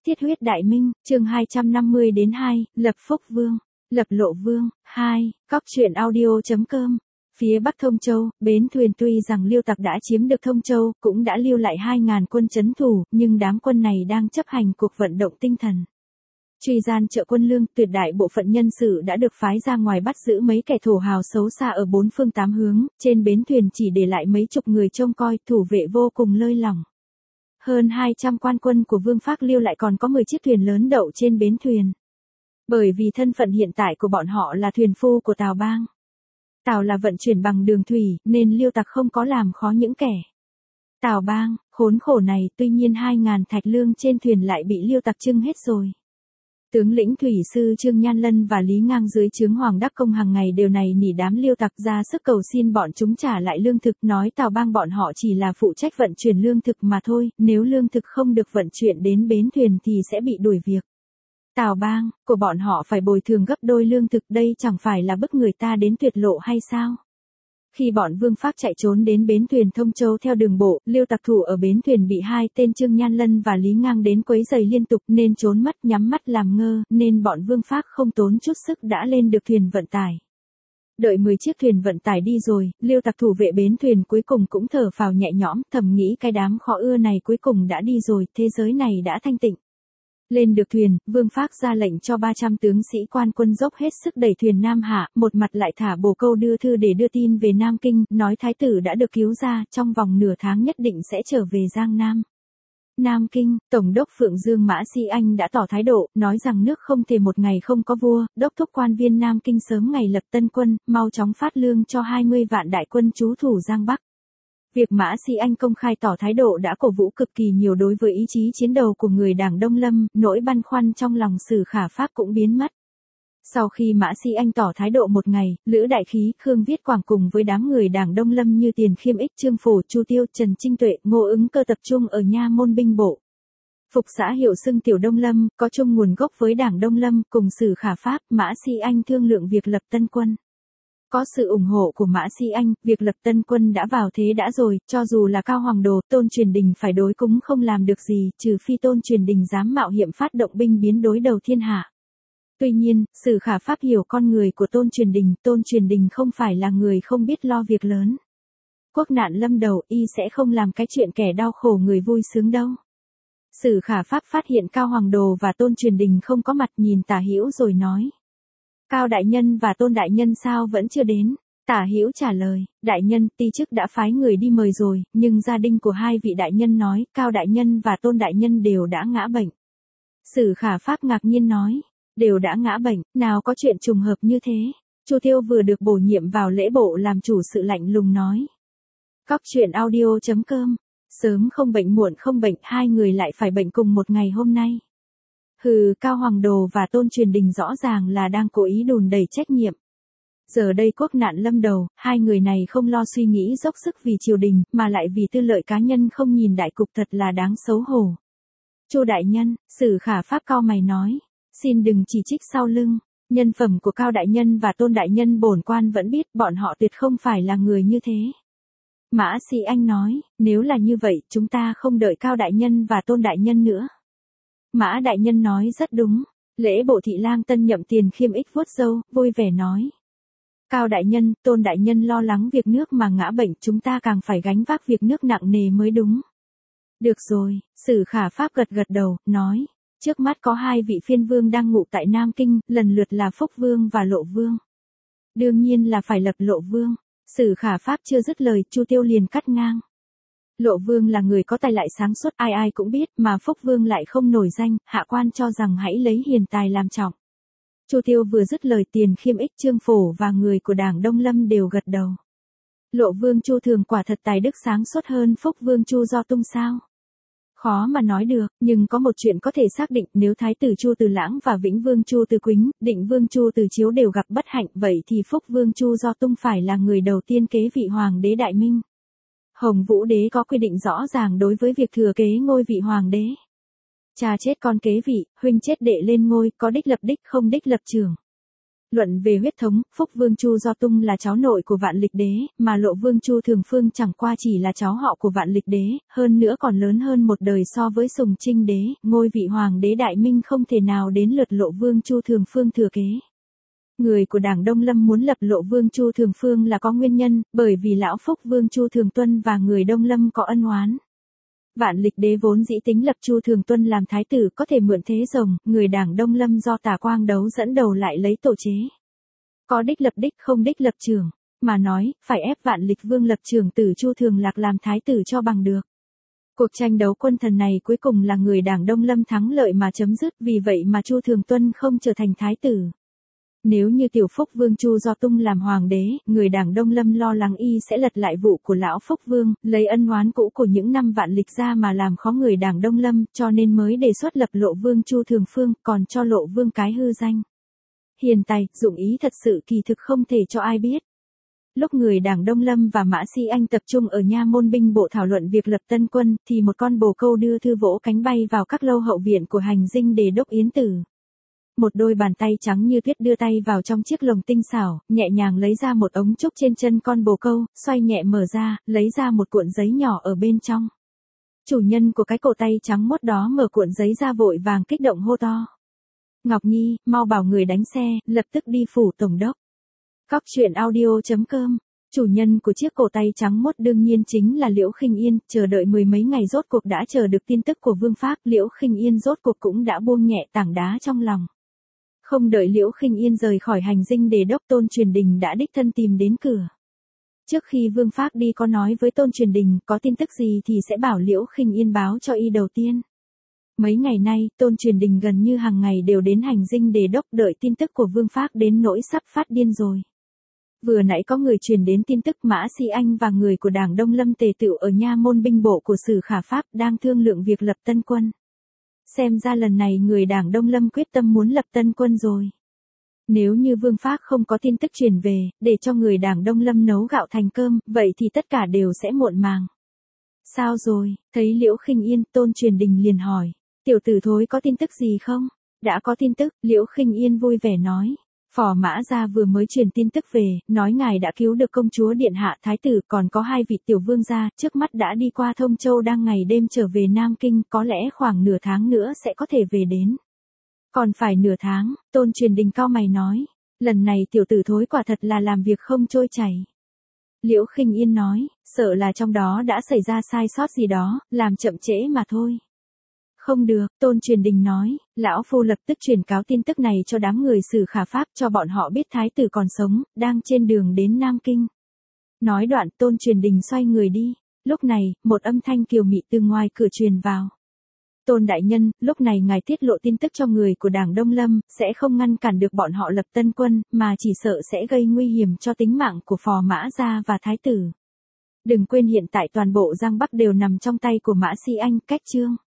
Thiết huyết đại minh, chương 250-2, Lập Phúc Vương, Lập Lộ Vương, 2, Cóc truyện audio.com. Phía Bắc Thông Châu, bến thuyền tuy rằng Liêu tặc đã chiếm được Thông Châu, cũng đã lưu lại 2.000 quân trấn thủ, nhưng đám quân này đang chấp hành cuộc vận động tinh thần. Truy gian trợ quân lương, tuyệt đại bộ phận nhân sự đã được phái ra ngoài bắt giữ mấy kẻ thổ hào xấu xa ở bốn phương tám hướng, trên bến thuyền chỉ để lại mấy chục người trông coi, thủ vệ vô cùng lơi lỏng. Hơn 200 quan quân của Vương Phác Liêu lại còn có 10 chiếc thuyền lớn đậu trên bến thuyền. Bởi vì thân phận hiện tại của bọn họ là thuyền phu của Tào Bang. Tào là vận chuyển bằng đường thủy, nên Liêu tặc không có làm khó những kẻ. Tào Bang, khốn khổ này, tuy nhiên 2.000 thạch lương trên thuyền lại bị Liêu tặc trưng hết rồi. Tướng lĩnh thủy sư Trương Nhan Lân và Lý Ngang dưới trướng Hoàng Đắc Công hàng ngày đều này nỉ đám Liêu tặc ra sức cầu xin bọn chúng trả lại lương thực, nói Tào Bang bọn họ chỉ là phụ trách vận chuyển lương thực mà thôi, nếu lương thực không được vận chuyển đến bến thuyền thì sẽ bị đuổi việc. Tào Bang, của bọn họ phải bồi thường gấp đôi lương thực, đây chẳng phải là bức người ta đến tuyệt lộ hay sao? Khi bọn Vương Phác chạy trốn đến bến thuyền Thông Châu theo đường bộ, Liêu tặc thủ ở bến thuyền bị hai tên Trương Nhan Lân và Lý Ngang đến quấy rầy liên tục nên trốn mất, nhắm mắt làm ngơ, nên bọn Vương Phác không tốn chút sức đã lên được thuyền vận tải. Đợi 10 chiếc thuyền vận tải đi rồi, Liêu tặc thủ vệ bến thuyền cuối cùng cũng thở phào nhẹ nhõm, thầm nghĩ cái đám khó ưa này cuối cùng đã đi rồi, thế giới này đã thanh tịnh. Lên được thuyền, Vương Phác ra lệnh cho 300 tướng sĩ quan quân dốc hết sức đẩy thuyền Nam hạ, một mặt lại thả bồ câu đưa thư để đưa tin về Nam Kinh, nói thái tử đã được cứu ra, trong vòng nửa tháng nhất định sẽ trở về Giang Nam. Nam Kinh, Tổng đốc Phượng Dương Mã Si Anh đã tỏ thái độ, nói rằng nước không thể một ngày không có vua, đốc thúc quan viên Nam Kinh sớm ngày lập tân quân, mau chóng phát lương cho 20 vạn đại quân trú thủ Giang Bắc. Việc Mã Si Anh công khai tỏ thái độ đã cổ vũ cực kỳ nhiều đối với ý chí chiến đấu của người Đảng Đông Lâm, nỗi băn khoăn trong lòng Sử Khả Pháp cũng biến mất. Sau khi Mã Si Anh tỏ thái độ một ngày, Lữ Đại Khí, Khương Viết Quảng cùng với đám người Đảng Đông Lâm như Tiền Khiêm Ích, Trương Phổ, Chu Tiêu, Trần Trinh Tuệ, Ngô Ứng Cơ tập trung ở nha môn binh bộ. Phục xã hiệu xưng Tiểu Đông Lâm, có chung nguồn gốc với Đảng Đông Lâm, cùng Sử Khả Pháp, Mã Si Anh thương lượng việc lập tân quân. Có sự ủng hộ của Mã Si Anh, việc lập tân quân đã vào thế đã rồi, cho dù là Cao Hoàng Đồ, Tôn Truyền Đình phải đối cũng không làm được gì, trừ phi Tôn Truyền Đình dám mạo hiểm phát động binh biến đối đầu thiên hạ. Tuy nhiên, Sử Khả Pháp hiểu con người của Tôn Truyền Đình không phải là người không biết lo việc lớn. Quốc nạn lâm đầu, y sẽ không làm cái chuyện kẻ đau khổ người vui sướng đâu. Sử Khả Pháp phát hiện Cao Hoàng Đồ và Tôn Truyền Đình không có mặt, nhìn Tả Hữu rồi nói. Cao đại nhân và Tôn đại nhân sao vẫn chưa đến? Tả Hữu trả lời, đại nhân, ti chức đã phái người đi mời rồi, nhưng gia đình của hai vị đại nhân nói, Cao đại nhân và Tôn đại nhân đều đã ngã bệnh. Sử Khả Pháp ngạc nhiên nói, đều đã ngã bệnh, nào có chuyện trùng hợp như thế? Chu Tiêu vừa được bổ nhiệm vào lễ bộ làm chủ sự lạnh lùng nói. Cóc truyện audio.com, sớm không bệnh muộn không bệnh, hai người lại phải bệnh cùng một ngày hôm nay. Hừ, Cao Hoàng Đồ và Tôn Truyền Đình rõ ràng là đang cố ý đùn đẩy trách nhiệm. Giờ đây quốc nạn lâm đầu, hai người này không lo suy nghĩ dốc sức vì triều đình, mà lại vì tư lợi cá nhân không nhìn đại cục, thật là đáng xấu hổ. Chu đại nhân, Sử Khả Pháp cau mày nói, xin đừng chỉ trích sau lưng, nhân phẩm của Cao đại nhân và Tôn đại nhân bổn quan vẫn biết, bọn họ tuyệt không phải là người như thế. Mã Si Anh nói, nếu là như vậy, chúng ta không đợi Cao đại nhân và Tôn đại nhân nữa. Mã đại nhân nói rất đúng, lễ bộ thị lang tân nhậm Tiền Khiêm Ích vuốt râu, vui vẻ nói. Cao đại nhân, Tôn đại nhân lo lắng việc nước mà ngã bệnh, chúng ta càng phải gánh vác việc nước nặng nề mới đúng. Được rồi, Sử Khả Pháp gật gật đầu, nói, trước mắt có hai vị phiên vương đang ngụ tại Nam Kinh, lần lượt là Phúc Vương và Lộ Vương. Đương nhiên là phải lập Lộ Vương. Sử Khả Pháp chưa dứt lời, Chu Tiêu liền cắt ngang. Lộ Vương là người có tài lại sáng suốt, ai ai cũng biết, mà Phúc Vương lại không nổi danh, hạ quan cho rằng hãy lấy hiền tài làm trọng. Chu Tiêu vừa dứt lời, Tiền Khiêm Ích, Trương Phổ và người của Đảng Đông Lâm đều gật đầu. Lộ Vương Chu Thường quả thật tài đức sáng suốt hơn Phúc Vương Chu Do Tung sao? Khó mà nói được, nhưng có một chuyện có thể xác định, nếu Thái tử Chu Từ Lãng và Vĩnh Vương Chu Từ Quýnh, Định Vương Chu Từ Chiếu đều gặp bất hạnh, vậy thì Phúc Vương Chu Do Tung phải là người đầu tiên kế vị hoàng đế Đại Minh. Hồng Vũ Đế có quy định rõ ràng đối với việc thừa kế ngôi vị hoàng đế. Cha chết con kế vị, huynh chết đệ lên ngôi, có đích lập đích không đích lập trưởng. Luận về huyết thống, Phúc Vương Chu Do Tung là cháu nội của Vạn Lịch Đế, mà Lộ Vương Chu Thường Phương chẳng qua chỉ là cháu họ của Vạn Lịch Đế, hơn nữa còn lớn hơn một đời so với Sùng Trinh Đế, ngôi vị hoàng đế Đại Minh không thể nào đến lượt Lộ Vương Chu Thường Phương thừa kế. Người của Đảng Đông Lâm muốn lập Lộ Vương Chu Thường Phương là có nguyên nhân, bởi vì lão Phúc Vương Chu Thường Tuân và người Đông Lâm có ân oán. Vạn Lịch Đế vốn dĩ tính lập Chu Thường Tuân làm thái tử có thể mượn thế rồng, người Đảng Đông Lâm do Tả Quang Đấu dẫn đầu lại lấy tổ chế. Có đích lập đích không đích lập trưởng, mà nói, phải ép Vạn Lịch Vương lập trưởng tử Chu Thường Lạc làm thái tử cho bằng được. Cuộc tranh đấu quân thần này cuối cùng là người Đảng Đông Lâm thắng lợi mà chấm dứt, vì vậy mà Chu Thường Tuân không trở thành thái tử. Nếu như tiểu Phúc Vương Chu Do Tung làm hoàng đế, người Đảng Đông Lâm lo lắng y sẽ lật lại vụ của lão Phúc Vương, lấy ân oán cũ của những năm Vạn Lịch ra mà làm khó người Đảng Đông Lâm, cho nên mới đề xuất lập Lộ Vương Chu Thường Phương, còn cho Lộ Vương cái hư danh. Hiền tài, dụng ý thật sự kỳ thực không thể cho ai biết. Lúc người Đảng Đông Lâm và Mã Si Anh tập trung ở nha môn binh bộ thảo luận việc lập tân quân, thì một con bồ câu đưa thư vỗ cánh bay vào các lâu hậu viện của hành dinh Đề Đốc Yến Tử. Một đôi bàn tay trắng như tuyết đưa tay vào trong chiếc lồng tinh xảo, nhẹ nhàng lấy ra một ống trúc trên chân con bồ câu, xoay nhẹ mở ra, lấy ra một cuộn giấy nhỏ ở bên trong. Chủ nhân của cái cổ tay trắng mốt đó mở cuộn giấy ra vội vàng kích động hô to. Ngọc Nhi, mau bảo người đánh xe, lập tức đi phủ tổng đốc. Cóc truyện audio.com. Chủ nhân của chiếc cổ tay trắng mốt đương nhiên chính là Liễu Khinh Yên, chờ đợi mười mấy ngày rốt cuộc đã chờ được tin tức của Vương Phác, Liễu Khinh Yên rốt cuộc cũng đã buông nhẹ tảng đá trong lòng. Không đợi Liễu Khinh Yên rời khỏi hành dinh Đề Đốc, Tôn Truyền Đình đã đích thân tìm đến cửa. Trước khi Vương Phác đi có nói với Tôn Truyền Đình có tin tức gì thì sẽ bảo Liễu Khinh Yên báo cho y đầu tiên. Mấy ngày nay, Tôn Truyền Đình gần như hàng ngày đều đến hành dinh Đề Đốc đợi tin tức của Vương Phác đến nỗi sắp phát điên rồi. Vừa nãy có người truyền đến tin tức Mã Si Anh và người của Đảng Đông Lâm tề tựu ở nha môn binh bộ của Sử Khả Pháp đang thương lượng việc lập tân quân. Xem ra lần này người Đảng Đông Lâm quyết tâm muốn lập tân quân rồi. Nếu như Vương Phác không có tin tức truyền về, để cho người Đảng Đông Lâm nấu gạo thành cơm, vậy thì tất cả đều sẽ muộn màng. Sao rồi, thấy Liễu Khinh Yên, Tôn Truyền Đình liền hỏi, tiểu tử thối có tin tức gì không? Đã có tin tức, Liễu Khinh Yên vui vẻ nói. Phò Mã Gia vừa mới truyền tin tức về, nói ngài đã cứu được công chúa điện hạ thái tử, còn có 2 vị tiểu vương gia, trước mắt đã đi qua Thông Châu đang ngày đêm trở về Nam Kinh, có lẽ khoảng nửa tháng nữa sẽ có thể về đến. Còn phải nửa tháng, Tôn Truyền Đình cau mày nói, lần này tiểu tử thối quả thật là làm việc không trôi chảy. Liễu Khinh Yên nói, sợ là trong đó đã xảy ra sai sót gì đó, làm chậm trễ mà thôi. Không được, Tôn Truyền Đình nói, lão phu lập tức truyền cáo tin tức này cho đám người Sử Khả Pháp cho bọn họ biết thái tử còn sống, đang trên đường đến Nam Kinh. Nói đoạn, Tôn Truyền Đình xoay người đi. Lúc này, một âm thanh kiều mị từ ngoài cửa truyền vào. Tôn đại nhân, lúc này ngài tiết lộ tin tức cho người của Đảng Đông Lâm, sẽ không ngăn cản được bọn họ lập tân quân, mà chỉ sợ sẽ gây nguy hiểm cho tính mạng của Phò Mã Gia và thái tử. Đừng quên hiện tại toàn bộ Giang Bắc đều nằm trong tay của Mã Si Anh, cách chương.